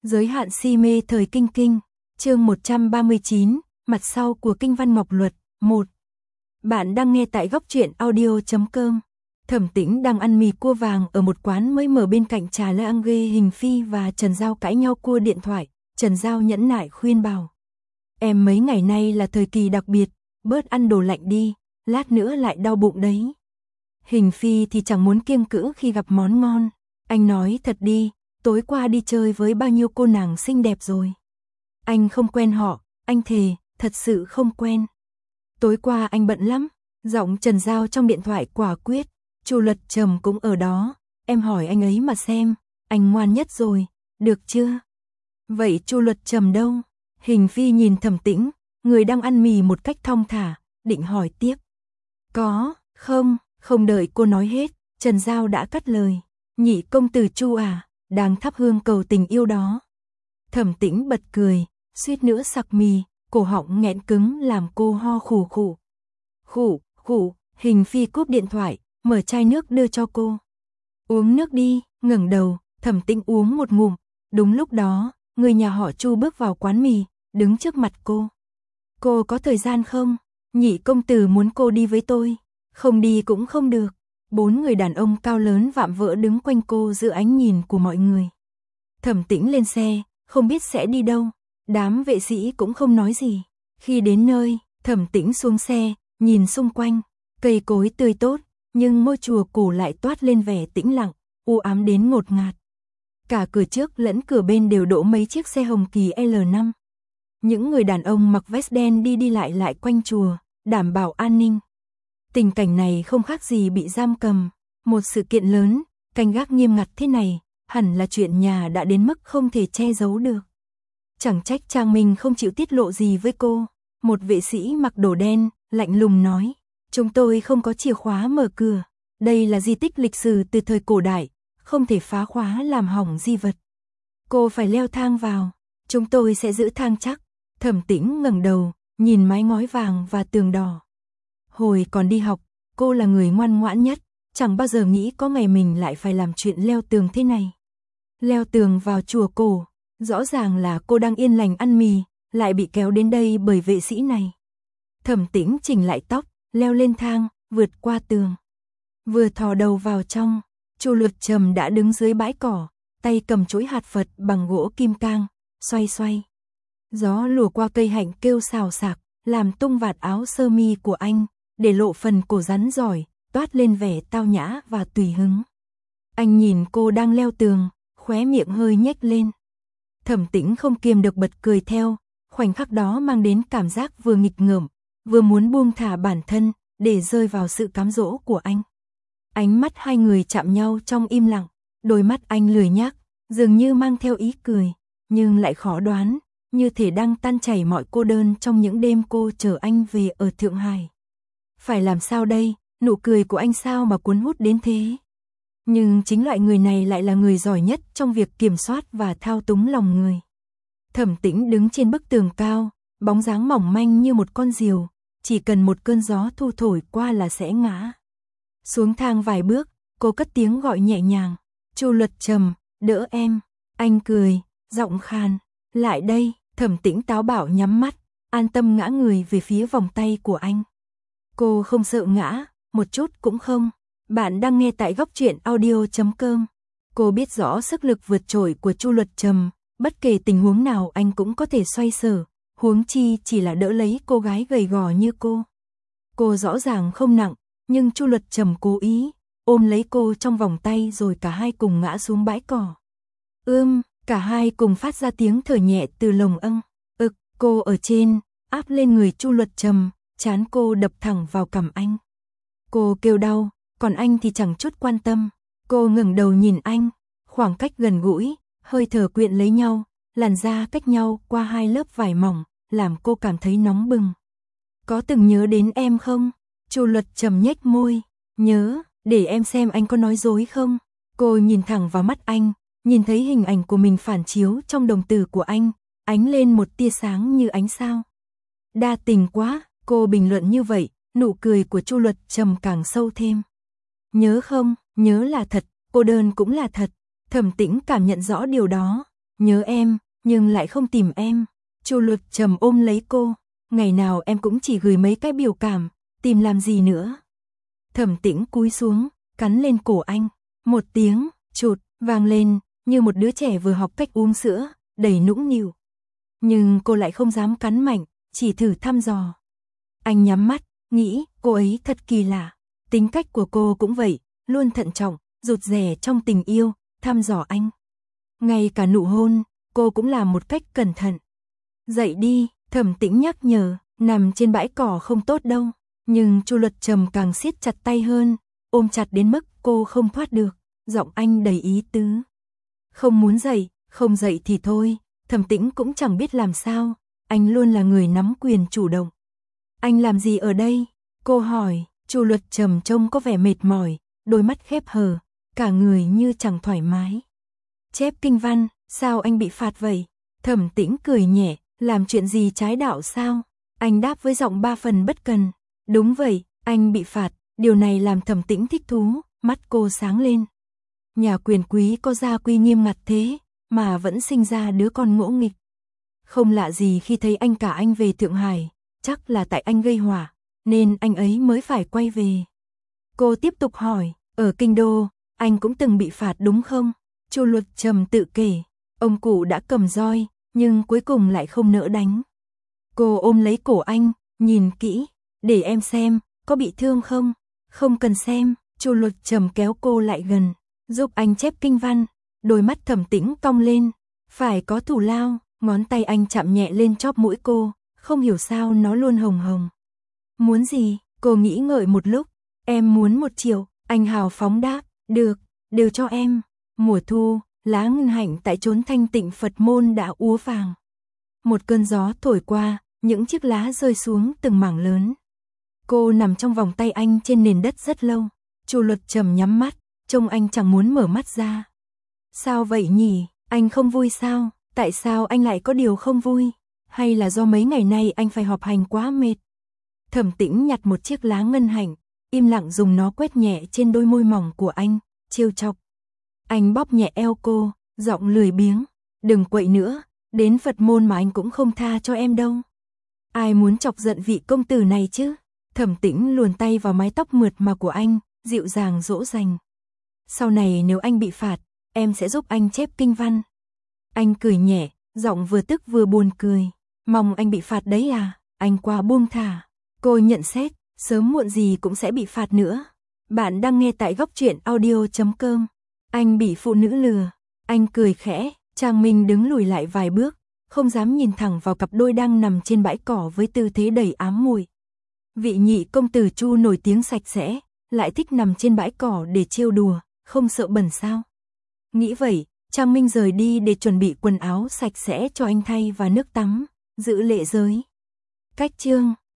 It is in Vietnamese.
Giới hạn si mê thời kinh kinh, chương 139, mặt sau của kinh văn Ngọc Luật, 1. Bạn đang nghe tại góc truyện audio.com. Thẩm Tĩnh đang ăn mì cua vàng ở một quán mới mở bên cạnh trà Lange. Hình Phi và Trần Giao cãi nhau cua điện thoại, Trần Giao nhẫn nại khuyên bảo. Em mấy ngày nay là thời kỳ đặc biệt, bớt ăn đồ lạnh đi, lát nữa lại đau bụng đấy. Hình Phi thì chẳng muốn kiêng cữ khi gặp món ngon. Anh nói thật đi, tối qua đi chơi với bao nhiêu cô nàng xinh đẹp rồi. Anh không quen họ, anh thề, thật sự không quen. Tối qua anh bận lắm, giọng Trần Giao trong điện thoại quả quyết. Chu Luật Trầm cũng ở đó, em hỏi anh ấy mà xem, anh ngoan nhất rồi, được chưa? Vậy Chu Luật Trầm đâu? Hình Phi nhìn Thẩm Tĩnh, người đang ăn mì một cách thong thả, định hỏi tiếp. Có, không đợi cô nói hết, Trần Giao đã cắt lời. Nhị công tử Chu à, đang thắp hương cầu tình yêu đó. Thẩm Tĩnh bật cười, suýt nữa sặc mì, cổ họng nghẹn cứng làm cô ho khủ khủ. Khủ, Hình Phi cúp điện thoại, mở chai nước đưa cho cô. Uống nước đi, ngẩng đầu, Thẩm Tĩnh uống một ngụm. Đúng lúc đó, người nhà họ Chu bước vào quán mì, đứng trước mặt cô. Cô có thời gian không? Nhị công tử muốn cô đi với tôi. Không đi cũng không được. 4 người đàn ông cao lớn vạm vỡ đứng quanh cô giữa ánh nhìn của mọi người. Thẩm Tĩnh lên xe, không biết sẽ đi đâu. Đám vệ sĩ cũng không nói gì. Khi đến nơi, Thẩm Tĩnh xuống xe, nhìn xung quanh. Cây cối tươi tốt, nhưng ngôi chùa cổ lại toát lên vẻ tĩnh lặng, u ám đến ngột ngạt. Cả cửa trước lẫn cửa bên đều đỗ mấy chiếc xe hồng kỳ L5. Những người đàn ông mặc vest đen đi lại quanh chùa, đảm bảo an ninh. Tình cảnh này không khác gì bị giam cầm. Một sự kiện lớn, canh gác nghiêm ngặt thế này, hẳn là chuyện nhà đã đến mức không thể che giấu được. Chẳng trách Trang Minh không chịu tiết lộ gì với cô. Một vệ sĩ mặc đồ đen, lạnh lùng nói. Chúng tôi không có chìa khóa mở cửa. Đây là di tích lịch sử từ thời cổ đại, không thể phá khóa làm hỏng di vật. Cô phải leo thang vào. Chúng tôi sẽ giữ thang chắc. Thẩm Tĩnh ngẩng đầu, nhìn mái ngói vàng và tường đỏ. Hồi còn đi học, cô là người ngoan ngoãn nhất, chẳng bao giờ nghĩ có ngày mình lại phải làm chuyện leo tường thế này. Leo tường vào chùa cổ, rõ ràng là cô đang yên lành ăn mì, lại bị kéo đến đây bởi vệ sĩ này. Thẩm Tĩnh chỉnh lại tóc, leo lên thang, vượt qua tường. Vừa thò đầu vào trong, Chu Luật Trầm đã đứng dưới bãi cỏ, tay cầm chuỗi hạt Phật bằng gỗ kim cang, xoay. Gió lùa qua cây hạnh kêu xào xạc, làm tung vạt áo sơ mi của anh, để lộ phần cổ rắn giỏi, toát lên vẻ tao nhã và tùy hứng. Anh nhìn cô đang leo tường, khóe miệng hơi nhếch lên. Thẩm Tĩnh không kiềm được bật cười theo, khoảnh khắc đó mang đến cảm giác vừa nghịch ngợm, vừa muốn buông thả bản thân, để rơi vào sự cám dỗ của anh. Ánh mắt hai người chạm nhau trong im lặng, đôi mắt anh lười nhác, dường như mang theo ý cười, nhưng lại khó đoán, như thể đang tan chảy mọi cô đơn trong những đêm cô chờ anh về ở Thượng Hải. Phải làm sao đây, nụ cười của anh sao mà cuốn hút đến thế? Nhưng chính loại người này lại là người giỏi nhất trong việc kiểm soát và thao túng lòng người. Thẩm Tĩnh đứng trên bức tường cao, bóng dáng mỏng manh như một con diều, chỉ cần một cơn gió thu thổi qua là sẽ ngã. Xuống thang vài bước, cô cất tiếng gọi nhẹ nhàng. Chu Luật Trầm, đỡ em. Anh cười, giọng khàn. Lại đây. Thẩm Tĩnh táo bạo nhắm mắt, an tâm ngã người về phía vòng tay của anh. Cô không sợ ngã, một chút cũng không. Bạn đang nghe tại góc truyện audio.com. Cô biết rõ sức lực vượt trội của Chu Luật Trầm, bất kể tình huống nào anh cũng có thể xoay sở, huống chi chỉ là đỡ lấy cô gái gầy gò như cô. Cô rõ ràng không nặng, nhưng Chu Luật Trầm cố ý ôm lấy cô trong vòng tay rồi cả hai cùng ngã xuống bãi cỏ. Cả hai cùng phát ra tiếng thở nhẹ từ lồng âng. Cô ở trên, áp lên người Chu Luật Trầm, trán cô đập thẳng vào cằm anh. Cô kêu đau, còn anh thì chẳng chút quan tâm. Cô ngẩng đầu nhìn anh, khoảng cách gần gũi, hơi thở quyện lấy nhau, làn da cách nhau qua 2 lớp vải mỏng, làm cô cảm thấy nóng bừng. Có từng nhớ đến em không? Chu Luật Trầm nhếch môi. Nhớ, để em xem anh có nói dối không? Cô nhìn thẳng vào mắt anh, nhìn thấy hình ảnh của mình phản chiếu trong đồng tử của anh, ánh lên một tia sáng như ánh sao. Đa tình quá, cô bình luận như vậy, nụ cười của Chu Luật Trầm càng sâu thêm. Nhớ không, nhớ là thật, cô đơn cũng là thật. Thẩm Tĩnh cảm nhận rõ điều đó. nhớ em, nhưng lại không tìm em. Chu Luật Trầm ôm lấy cô, ngày nào em cũng chỉ gửi mấy cái biểu cảm, tìm làm gì nữa. Thẩm Tĩnh cúi xuống, cắn lên cổ anh, một tiếng, chụt, vang lên, như một đứa trẻ vừa học cách uống sữa, đầy nũng nịu. Nhưng cô lại không dám cắn mạnh, chỉ thử thăm dò. Anh nhắm mắt, nghĩ, cô ấy thật kỳ lạ. Tính cách của cô cũng vậy, luôn thận trọng, rụt rè trong tình yêu, thăm dò anh. Ngay cả nụ hôn, cô cũng làm một cách cẩn thận. Dậy đi, Thẩm Tĩnh nhắc nhở, nằm trên bãi cỏ không tốt đâu. Nhưng Chu Luật Trầm càng siết chặt tay hơn, ôm chặt đến mức cô không thoát được, giọng anh đầy ý tứ. Không muốn dậy, không dậy thì thôi, Thẩm Tĩnh cũng chẳng biết làm sao, anh luôn là người nắm quyền chủ động. Anh làm gì ở đây? Cô hỏi. Chu Luật Trầm trông có vẻ mệt mỏi, đôi mắt khép hờ, cả người như chẳng thoải mái. Chép kinh văn, sao anh bị phạt vậy? Thẩm Tĩnh cười nhẹ, làm chuyện gì trái đạo sao? Anh đáp với giọng ba phần bất cần. Đúng vậy, anh bị phạt, điều này làm Thẩm Tĩnh thích thú, mắt cô sáng lên. Nhà quyền quý có gia quy nghiêm ngặt thế, mà vẫn sinh ra đứa con ngỗ nghịch. Không lạ gì khi thấy anh cả anh về Thượng Hải, chắc là tại anh gây họa, nên anh ấy mới phải quay về. Cô tiếp tục hỏi, ở Kinh Đô, anh cũng từng bị phạt đúng không? Chu Luật Trầm tự kể, ông cụ đã cầm roi, nhưng cuối cùng lại không nỡ đánh. Cô ôm lấy cổ anh, nhìn kỹ, để em xem, có bị thương không? Không cần xem, Chu Luật Trầm kéo cô lại gần, giúp anh chép kinh văn, đôi mắt Thẩm Tĩnh cong lên, phải có thù lao, ngón tay anh chạm nhẹ lên chóp mũi cô, không hiểu sao nó luôn hồng hồng. Muốn gì? Cô nghĩ ngợi một lúc, em muốn 1 triệu, anh hào phóng đáp, được, đều cho em. Mùa thu, lá ngân hạnh tại chốn thanh tịnh Phật môn đã úa vàng. Một cơn gió thổi qua, những chiếc lá rơi xuống từng mảng lớn. Cô nằm trong vòng tay anh trên nền đất rất lâu. Chu Luật Trầm nhắm mắt, trông anh chẳng muốn mở mắt ra. Sao vậy nhỉ? Anh không vui sao? Tại sao anh lại có điều không vui? Hay là do mấy ngày nay anh phải họp hành quá mệt? Thẩm Tĩnh nhặt một chiếc lá ngân hạnh, im lặng dùng nó quét nhẹ trên đôi môi mỏng của anh, trêu chọc. Anh bóp nhẹ eo cô, giọng lười biếng, đừng quậy nữa, đến Phật môn mà anh cũng không tha cho em đâu. Ai muốn chọc giận vị công tử này chứ? Thẩm Tĩnh luồn tay vào mái tóc mượt mà của anh, dịu dàng dỗ dành. Sau này nếu anh bị phạt, em sẽ giúp anh chép kinh văn. Anh cười nhẹ, giọng vừa tức vừa buồn cười. Mong anh bị phạt đấy à? Anh quá buông thả. Cô nhận xét, sớm muộn gì cũng sẽ bị phạt nữa. Bạn đang nghe tại góc truyện audio.com. Anh bị phụ nữ lừa. Anh cười khẽ, Trang Minh đứng lùi lại vài bước, không dám nhìn thẳng vào cặp đôi đang nằm trên bãi cỏ với tư thế đầy ám muội. Vị nhị công tử Chu nổi tiếng sạch sẽ, lại thích nằm trên bãi cỏ để trêu đùa, không sợ bẩn sao? Nghĩ vậy, Trang Minh rời đi để chuẩn bị quần áo sạch sẽ cho anh thay và nước tắm, giữ lễ giới. Cách chương